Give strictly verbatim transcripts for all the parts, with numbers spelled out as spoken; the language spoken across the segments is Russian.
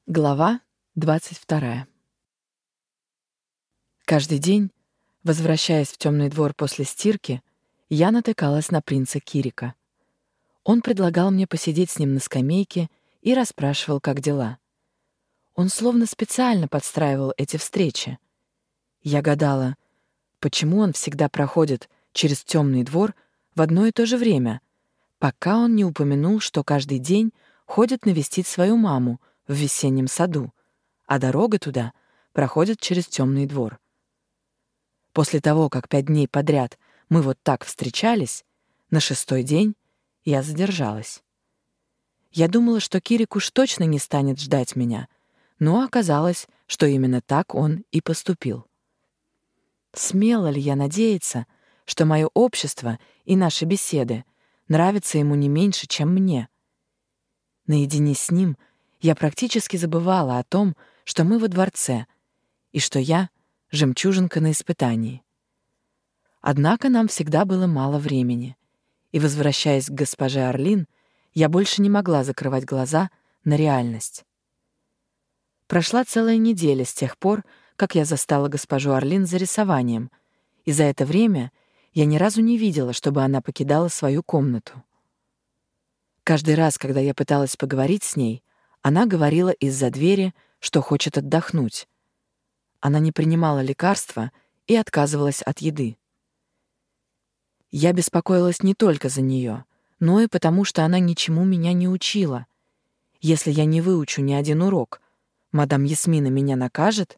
Глава двадцать вторая. Каждый день, возвращаясь в темный двор после стирки, я натыкалась на принца Кирика. Он предлагал мне посидеть с ним на скамейке и расспрашивал, как дела. Он словно специально подстраивал эти встречи. Я гадала, почему он всегда проходит через темный двор в одно и то же время, пока он не упомянул, что каждый день ходит навестить свою маму в весеннем саду, а дорога туда проходит через темный двор. После того, как пять дней подряд мы вот так встречались, на шестой день я задержалась. Я думала, что Кирик уж точно не станет ждать меня, но оказалось, что именно так он и поступил. Смела ли я надеяться, что мое общество и наши беседы нравятся ему не меньше, чем мне? Наедине с ним я практически забывала о том, что мы во дворце, и что я — жемчужинка на испытании. Однако нам всегда было мало времени, и, возвращаясь к госпоже Орлин, я больше не могла закрывать глаза на реальность. Прошла целая неделя с тех пор, как я застала госпожу Орлин за рисованием, и за это время я ни разу не видела, чтобы она покидала свою комнату. Каждый раз, когда я пыталась поговорить с ней, она говорила из-за двери, что хочет отдохнуть. Она не принимала лекарства и отказывалась от еды. Я беспокоилась не только за нее, но и потому, что она ничему меня не учила. Если я не выучу ни один урок, мадам Ясмина меня накажет.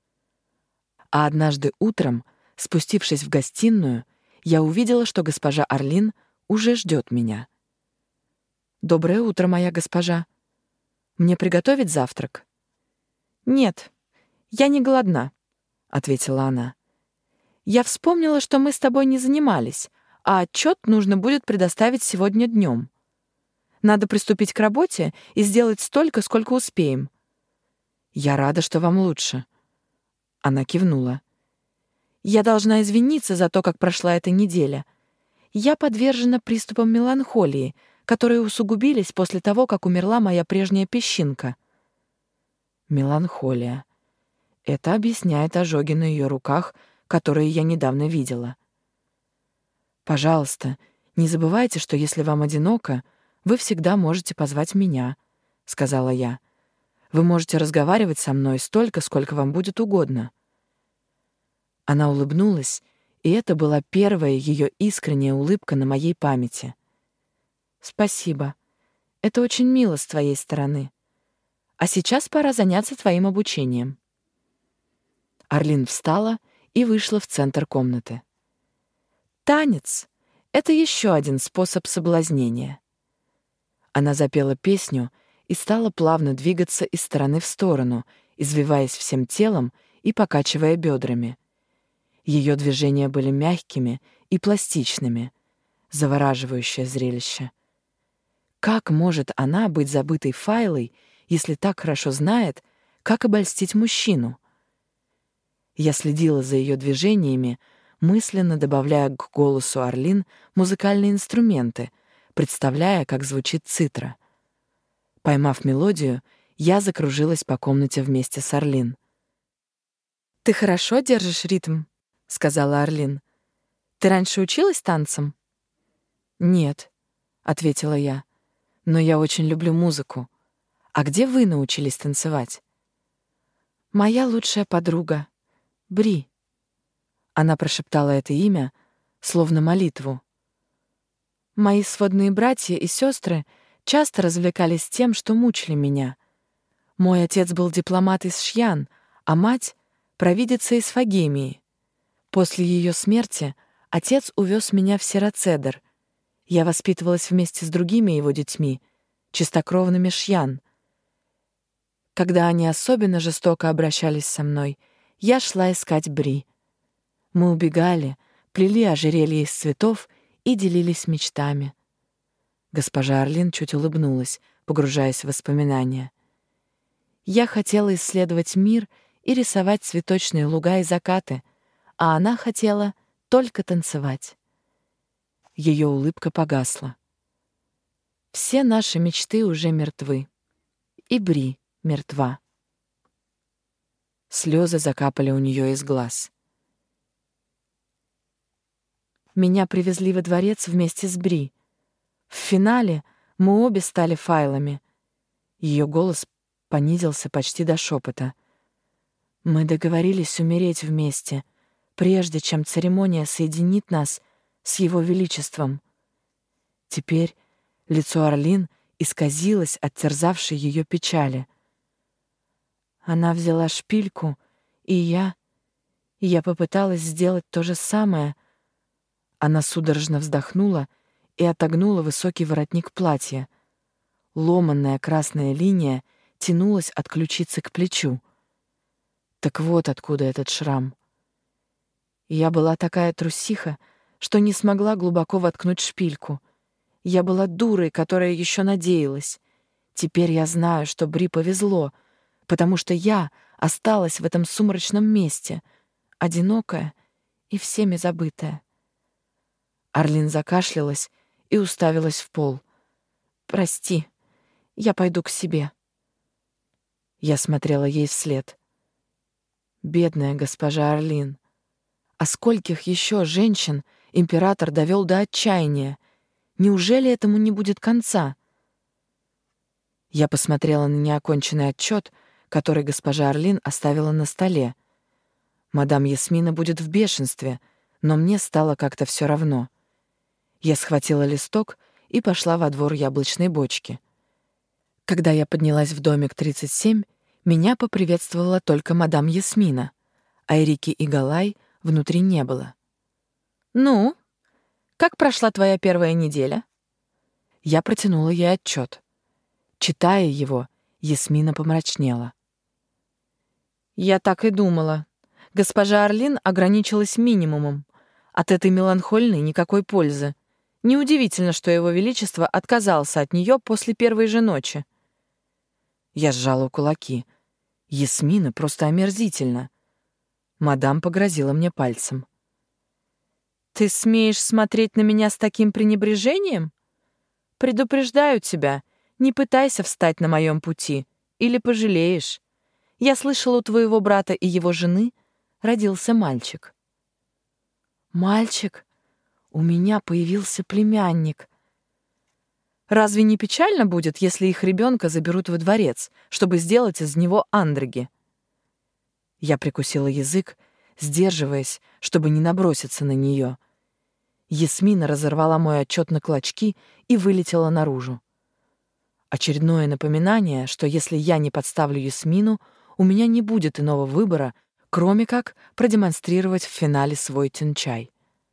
А однажды утром, спустившись в гостиную, я увидела, что госпожа Орлин уже ждет меня. «Доброе утро, моя госпожа. Мне приготовить завтрак?» «Нет, я не голодна», — ответила она. «Я вспомнила, что мы с тобой не занимались, а отчет нужно будет предоставить сегодня днем. Надо приступить к работе и сделать столько, сколько успеем». «Я рада, что вам лучше». Она кивнула. «Я должна извиниться за то, как прошла эта неделя. Я подвержена приступам меланхолии, которые усугубились после того, как умерла моя прежняя песчинка». Меланхолия. Это объясняет ожоги на ее руках, которые я недавно видела. «Пожалуйста, не забывайте, что если вам одиноко, вы всегда можете позвать меня», — сказала я. «Вы можете разговаривать со мной столько, сколько вам будет угодно». Она улыбнулась, и это была первая ее искренняя улыбка на моей памяти. «Спасибо. Это очень мило с твоей стороны. А сейчас пора заняться твоим обучением». Орлин встала и вышла в центр комнаты. «Танец — это еще один способ соблазнения». Она запела песню и стала плавно двигаться из стороны в сторону, извиваясь всем телом и покачивая бедрами. Ее движения были мягкими и пластичными, завораживающее зрелище. Как может она быть забытой Файлой, если так хорошо знает, как обольстить мужчину? Я следила за ее движениями, мысленно добавляя к голосу Орлин музыкальные инструменты, представляя, как звучит цитра. Поймав мелодию, я закружилась по комнате вместе с Орлин. «Ты хорошо держишь ритм», — сказала Орлин. «Ты раньше училась танцам?» «Нет», — ответила я. «Но я очень люблю музыку. А где вы научились танцевать?» «Моя лучшая подруга, Бри». Она прошептала это имя, словно молитву. «Мои сводные братья и сестры часто развлекались тем, что мучили меня. Мой отец был дипломат из Шьян, а мать — провидица из Фагемии. После ее смерти отец увез меня в Сирацедер. Я воспитывалась вместе с другими его детьми, чистокровными Шьян. Когда они особенно жестоко обращались со мной, я шла искать Бри. Мы убегали, плели ожерелье из цветов и делились мечтами». Госпожа Орлин чуть улыбнулась, погружаясь в воспоминания. «Я хотела исследовать мир и рисовать цветочные луга и закаты, а она хотела только танцевать». Ее улыбка погасла. «Все наши мечты уже мертвы. И Бри мертва. Слезы закапали у нее из глаз. Меня привезли во дворец вместе с Бри. В финале мы обе стали файлами. Ее голос понизился почти до шепота. Мы договорились умереть вместе, прежде чем церемония соединит нас с Его Величеством. Теперь лицо Арлин исказилось от терзавшей ее печали. Она взяла шпильку, и я... и я попыталась сделать то же самое. Она судорожно вздохнула и отогнула высокий воротник платья. Ломанная красная линия тянулась от ключицы к плечу. Так вот откуда этот шрам. Я была такая трусиха, что не смогла глубоко воткнуть шпильку. Я была дурой, которая еще надеялась. Теперь я знаю, что Бри повезло, потому что я осталась в этом сумрачном месте, одинокая и всеми забытая. Арлин закашлялась и уставилась в пол. «Прости, я пойду к себе». Я смотрела ей вслед. Бедная госпожа Арлин. А скольких еще женщин император довел до отчаяния? Неужели этому не будет конца? Я посмотрела на неоконченный отчет, который госпожа Арлин оставила на столе. Мадам Ясмина будет в бешенстве, но мне стало как-то все равно. Я схватила листок и пошла во двор яблочной бочки. Когда я поднялась в домик тридцать семь, меня поприветствовала только мадам Ясмина, а Эрики и Галай внутри не было. «Ну, как прошла твоя первая неделя?» Я протянула ей отчет. Читая его, Ясмина помрачнела. «Я так и думала. Госпожа Арлин ограничилась минимумом. От этой меланхольной никакой пользы. Неудивительно, что Его Величество отказался от нее после первой же ночи». Я сжала кулаки. Ясмина просто омерзительна. Мадам погрозила мне пальцем. «Ты смеешь смотреть на меня с таким пренебрежением? Предупреждаю тебя, не пытайся встать на моем пути, или пожалеешь. Я слышала, у твоего брата и его жены родился мальчик». «Мальчик? У меня появился племянник. Разве не печально будет, если их ребенка заберут во дворец, чтобы сделать из него андроги?» Я прикусила язык, сдерживаясь, чтобы не наброситься на нее. Ясмина разорвала мой отчет на клочки и вылетела наружу. Очередное напоминание, что если я не подставлю Ясмину, у меня не будет иного выбора, кроме как продемонстрировать в финале свой тянчай.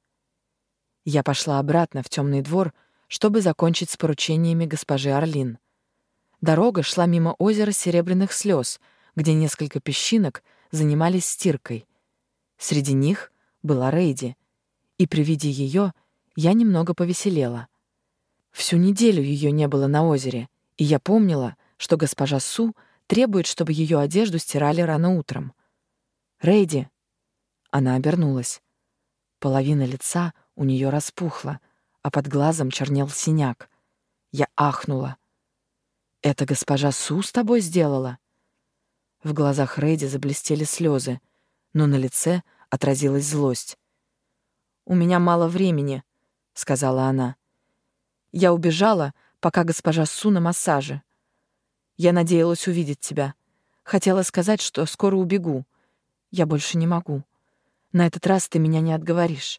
Я пошла обратно в темный двор, чтобы закончить с поручениями госпожи Арлин. Дорога шла мимо озера Серебряных слез, где несколько песчинок занимались стиркой. Среди них была Рейди, и при виде ее я немного повеселела. Всю неделю ее не было на озере, и я помнила, что госпожа Су требует, чтобы ее одежду стирали рано утром. «Рейди!» Она обернулась. Половина лица у нее распухла, а под глазом чернел синяк. Я ахнула. «Это госпожа Су с тобой сделала?» В глазах Рейди заблестели слезы, но на лице отразилась злость. «У меня мало времени», — сказала она. «Я убежала, пока госпожа Су на массаже. Я надеялась увидеть тебя. Хотела сказать, что скоро убегу. Я больше не могу. На этот раз ты меня не отговоришь».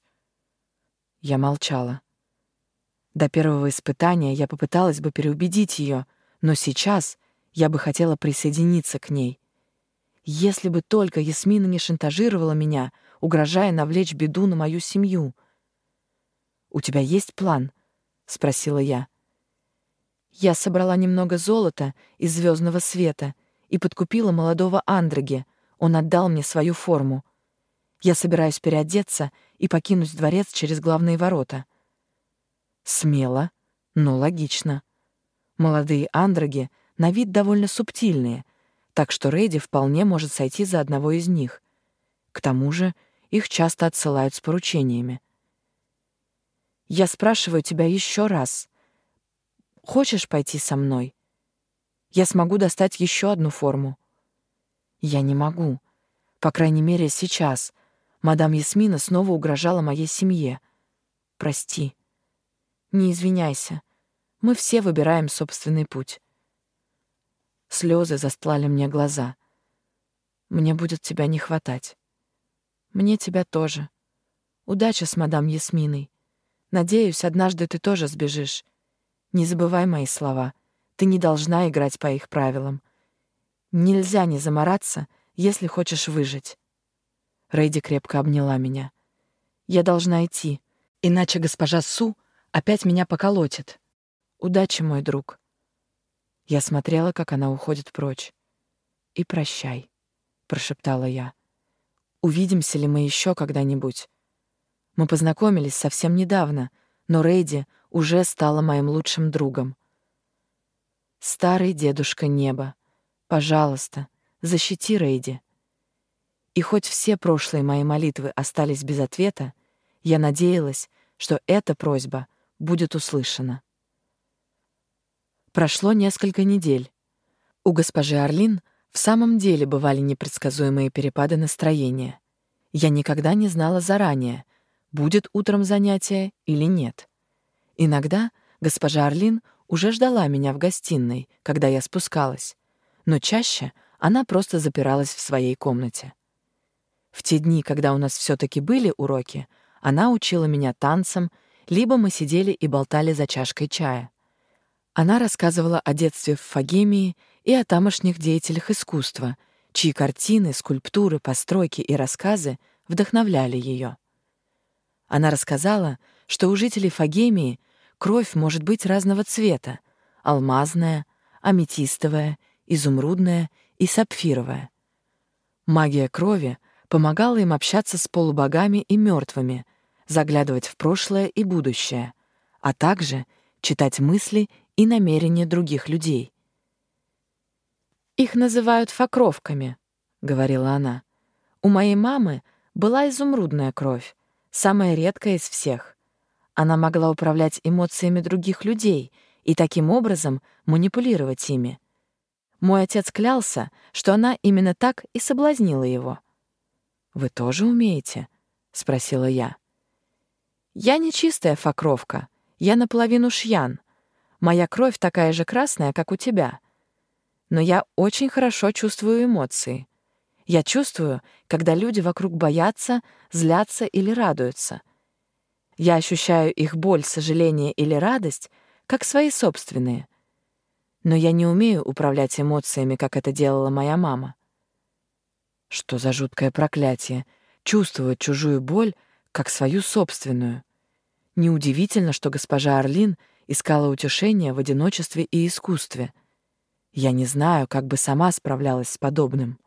Я молчала. До первого испытания я попыталась бы переубедить ее, но сейчас я бы хотела присоединиться к ней. Если бы только Ясмина не шантажировала меня, угрожая навлечь беду на мою семью. «У тебя есть план?» — спросила я. Я собрала немного золота из звездного света и подкупила молодого андроги. Он отдал мне свою форму. Я собираюсь переодеться и покинуть дворец через главные ворота. Смело, но логично. Молодые андроги на вид довольно субтильные, так что Рейди вполне может сойти за одного из них. К тому же их часто отсылают с поручениями. Я спрашиваю тебя еще раз. Хочешь пойти со мной? Я смогу достать еще одну форму». «Я не могу. По крайней мере, сейчас. Мадам Ясмина снова угрожала моей семье. Прости. Не извиняйся. Мы все выбираем собственный путь». Слезы застлали мне глаза. «Мне будет тебя не хватать». «Мне тебя тоже. Удачи с мадам Ясминой. Надеюсь, однажды ты тоже сбежишь. Не забывай мои слова. Ты не должна играть по их правилам. Нельзя не замораться, если хочешь выжить». Рейди крепко обняла меня. «Я должна идти, иначе госпожа Су опять меня поколотит. Удачи, мой друг». Я смотрела, как она уходит прочь. «И прощай», — прошептала я. «Увидимся ли мы еще когда-нибудь? Мы познакомились совсем недавно, но Рейди уже стала моим лучшим другом. Старый дедушка неба, пожалуйста, защити Рейди». И хоть все прошлые мои молитвы остались без ответа, я надеялась, что эта просьба будет услышана. Прошло несколько недель. У госпожи Орлин в самом деле бывали непредсказуемые перепады настроения. Я никогда не знала заранее, будет утром занятие или нет. Иногда госпожа Орлин уже ждала меня в гостиной, когда я спускалась, но чаще она просто запиралась в своей комнате. В те дни, когда у нас все-таки были уроки, она учила меня танцам, либо мы сидели и болтали за чашкой чая. Она рассказывала о детстве в Фагемии и о тамошних деятелях искусства, чьи картины, скульптуры, постройки и рассказы вдохновляли ее. Она рассказала, что у жителей Фагемии кровь может быть разного цвета — алмазная, аметистовая, изумрудная и сапфировая. Магия крови помогала им общаться с полубогами и мертвыми, заглядывать в прошлое и будущее, а также читать мысли и намерения других людей. «Их называют факровками», — говорила она. «У моей мамы была изумрудная кровь, самая редкая из всех. Она могла управлять эмоциями других людей и таким образом манипулировать ими. Мой отец клялся, что она именно так и соблазнила его». «Вы тоже умеете?» — спросила я. «Я не чистая факровка, я наполовину шьян. Моя кровь такая же красная, как у тебя. Но я очень хорошо чувствую эмоции. Я чувствую, когда люди вокруг боятся, злятся или радуются. Я ощущаю их боль, сожаление или радость, как свои собственные. Но я не умею управлять эмоциями, как это делала моя мама». Что за жуткое проклятие — чувствовать чужую боль, как свою собственную. Неудивительно, что госпожа Орлин искала утешения в одиночестве и искусстве. Я не знаю, как бы сама справлялась с подобным.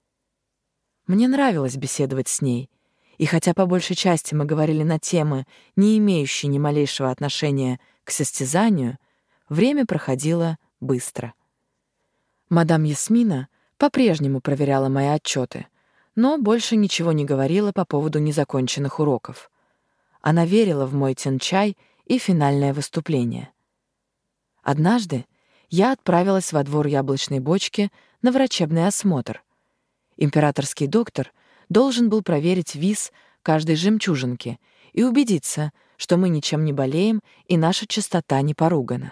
Мне нравилось беседовать с ней, и хотя по большей части мы говорили на темы, не имеющие ни малейшего отношения к состязанию, время проходило быстро. Мадам Ясмина по-прежнему проверяла мои отчеты, но больше ничего не говорила по поводу незаконченных уроков. Она верила в мой тянчай и финальное выступление. Однажды я отправилась во двор яблочной бочки на врачебный осмотр. Императорский доктор должен был проверить вес каждой жемчужинки и убедиться, что мы ничем не болеем и наша чистота не поругана.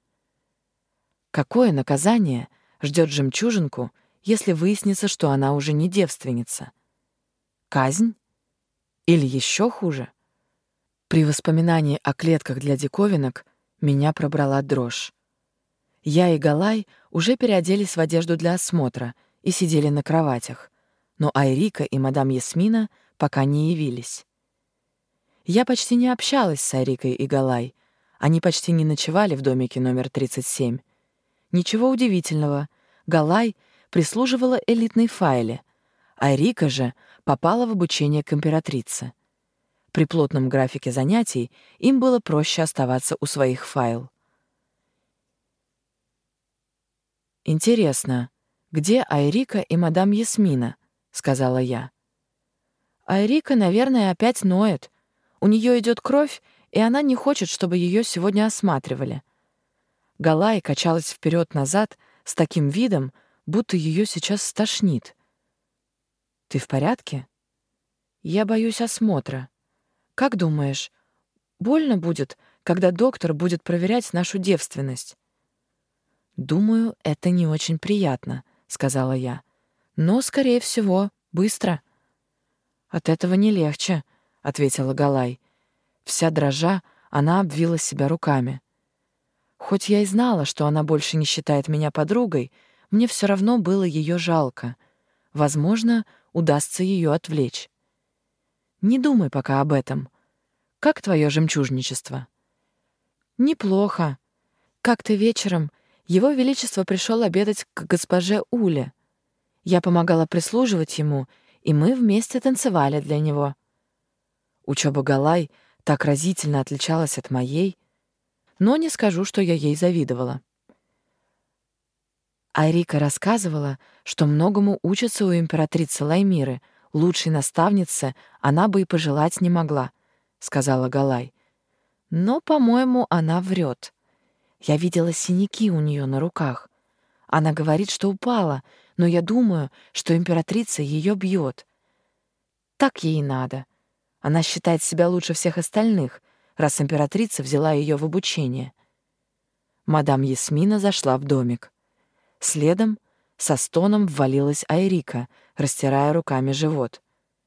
Какое наказание ждет жемчужинку, если выяснится, что она уже не девственница? Казнь? Или еще хуже? При воспоминании о клетках для диковинок меня пробрала дрожь. Я и Галай уже переоделись в одежду для осмотра и сидели на кроватях, но Айрика и мадам Ясмина пока не явились. Я почти не общалась с Айрикой и Галай, они почти не ночевали в домике номер тридцать семь. Ничего удивительного, Галай прислуживала элитной файле, Айрика же попала в обучение к императрице. При плотном графике занятий им было проще оставаться у своих файл. «Интересно, где Айрика и мадам Ясмина?» — сказала я. «Айрика, наверное, опять ноет. У нее идет кровь, и она не хочет, чтобы ее сегодня осматривали». Галай качалась вперед-назад с таким видом, будто ее сейчас стошнит. «Ты в порядке?» «Я боюсь осмотра. Как думаешь, больно будет, когда доктор будет проверять нашу девственность?» «Думаю, это не очень приятно», — сказала я. «Но, скорее всего, быстро». «От этого не легче», — ответила Галай. Вся дрожа, она обвила себя руками. Хоть я и знала, что она больше не считает меня подругой, мне все равно было ее жалко. Возможно, удастся ее отвлечь. «Не думай пока об этом. Как твое жемчужничество?» «Неплохо. Как-то вечером Его Величество пришел обедать к госпоже Уле. Я помогала прислуживать ему, и мы вместе танцевали для него». Учёба Галай так разительно отличалась от моей, но не скажу, что я ей завидовала. Айрика рассказывала, что многому учится у императрицы Лаймиры, лучшей наставницы она бы и пожелать не могла, — сказала Галай. Но, по-моему, она врет. Я видела синяки у нее на руках. Она говорит, что упала, но я думаю, что императрица ее бьет. Так ей и надо. Она считает себя лучше всех остальных, раз императрица взяла ее в обучение. Мадам Ясмина зашла в домик. Следом со стоном ввалилась Айрика, растирая руками живот.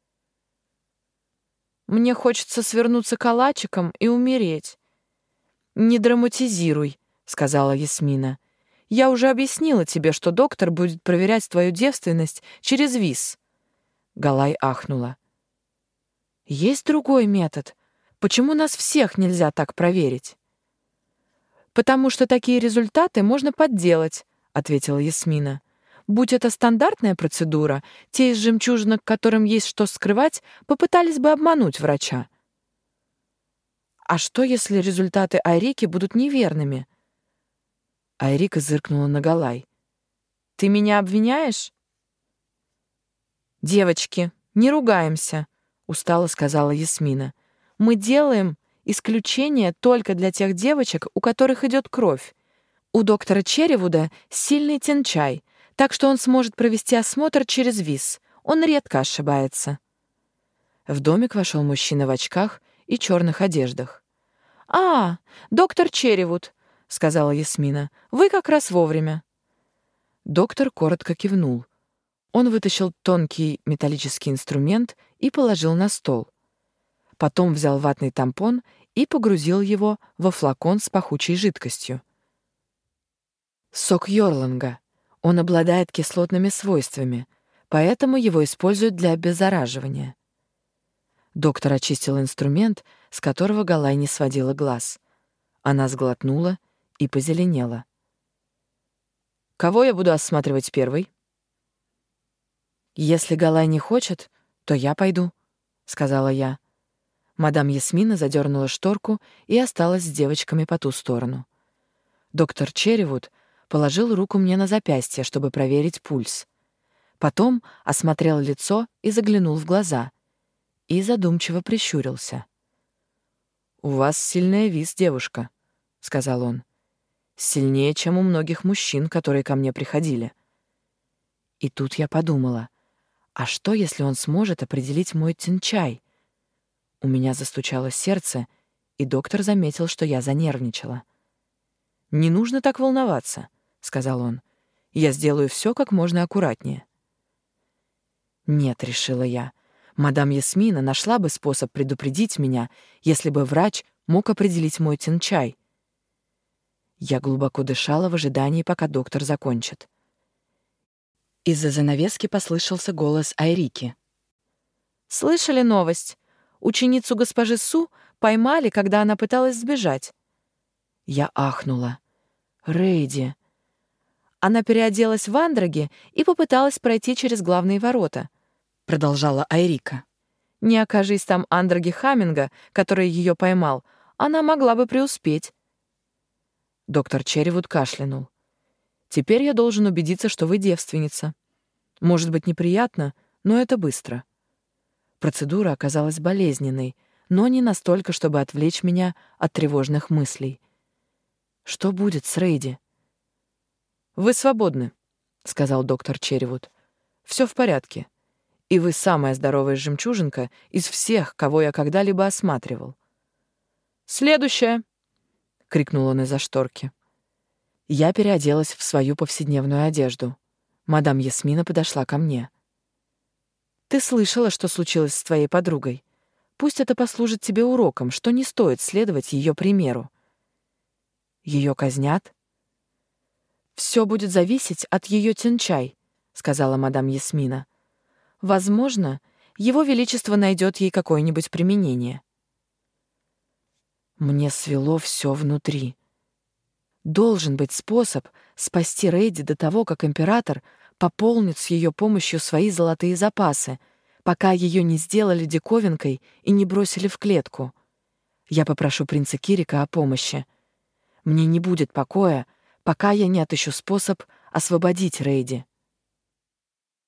«Мне хочется свернуться калачиком и умереть». «Не драматизируй», — сказала Ясмина. «Я уже объяснила тебе, что доктор будет проверять твою девственность через ВИС». Галай ахнула. «Есть другой метод. Почему нас всех нельзя так проверить?» «Потому что такие результаты можно подделать», — ответила Ясмина. «Будь это стандартная процедура, те из жемчужинок, которым есть что скрывать, попытались бы обмануть врача». «А что, если результаты Айрики будут неверными?» Айрика зыркнула на Галай. «Ты меня обвиняешь?» «Девочки, не ругаемся», — устало сказала Ясмина. «Мы делаем исключение только для тех девочек, у которых идет кровь. У доктора Черевуда сильный тенчай, так что он сможет провести осмотр через ВИС. Он редко ошибается». В домик вошел мужчина в очках и черных одеждах. «А, доктор Черевуд», — сказала Ясмина, — «вы как раз вовремя». Доктор коротко кивнул. Он вытащил тонкий металлический инструмент и положил на стол. Потом взял ватный тампон и погрузил его во флакон с пахучей жидкостью. Сок Йорланга. Он обладает кислотными свойствами, поэтому его используют для обеззараживания. Доктор очистил инструмент, с которого Галай не сводила глаз. Она сглотнула и позеленела. «Кого я буду осматривать первой?» «Если Галай не хочет, то я пойду», — сказала я. Мадам Ясмина задернула шторку и осталась с девочками по ту сторону. Доктор Черевуд положил руку мне на запястье, чтобы проверить пульс. Потом осмотрел лицо и заглянул в глаза. И задумчиво прищурился. «У вас сильная виз, девушка», — сказал он. «Сильнее, чем у многих мужчин, которые ко мне приходили». И тут я подумала, а что, если он сможет определить мой тенчай? У меня застучало сердце, и доктор заметил, что я занервничала. «Не нужно так волноваться», — сказал он. «Я сделаю все как можно аккуратнее». «Нет», — решила я, — «мадам Ясмина нашла бы способ предупредить меня, если бы врач мог определить мой тенчай». Я глубоко дышала в ожидании, пока доктор закончит. Из-за занавески послышался голос Айрики. «Слышали новость? Ученицу госпожи Су поймали, когда она пыталась сбежать». Я ахнула. «Рейди». «Она переоделась в андроги и попыталась пройти через главные ворота», — продолжала Айрика. «Не окажись там андроги Хамминга, который ее поймал, она могла бы преуспеть». Доктор Черевуд кашлянул. «Теперь я должен убедиться, что вы девственница. Может быть, неприятно, но это быстро». Процедура оказалась болезненной, но не настолько, чтобы отвлечь меня от тревожных мыслей. Что будет с Рейди? «Вы свободны», — сказал доктор Черривуд. «Все в порядке. И вы самая здоровая жемчужинка из всех, кого я когда-либо осматривал». «Следующая!» — крикнул он из-за шторки. Я переоделась в свою повседневную одежду. Мадам Ясмина подошла ко мне. «Ты слышала, что случилось с твоей подругой? Пусть это послужит тебе уроком, что не стоит следовать ее примеру. Ее казнят?» «Все будет зависеть от ее тянчай», — сказала мадам Ясмина. «Возможно, его величество найдет ей какое-нибудь применение». Мне свело все внутри. Должен быть способ спасти Рейди до того, как император пополнит с ее помощью свои золотые запасы, пока ее не сделали диковинкой и не бросили в клетку. Я попрошу принца Кирика о помощи. Мне не будет покоя, пока я не отыщу способ освободить Рейди.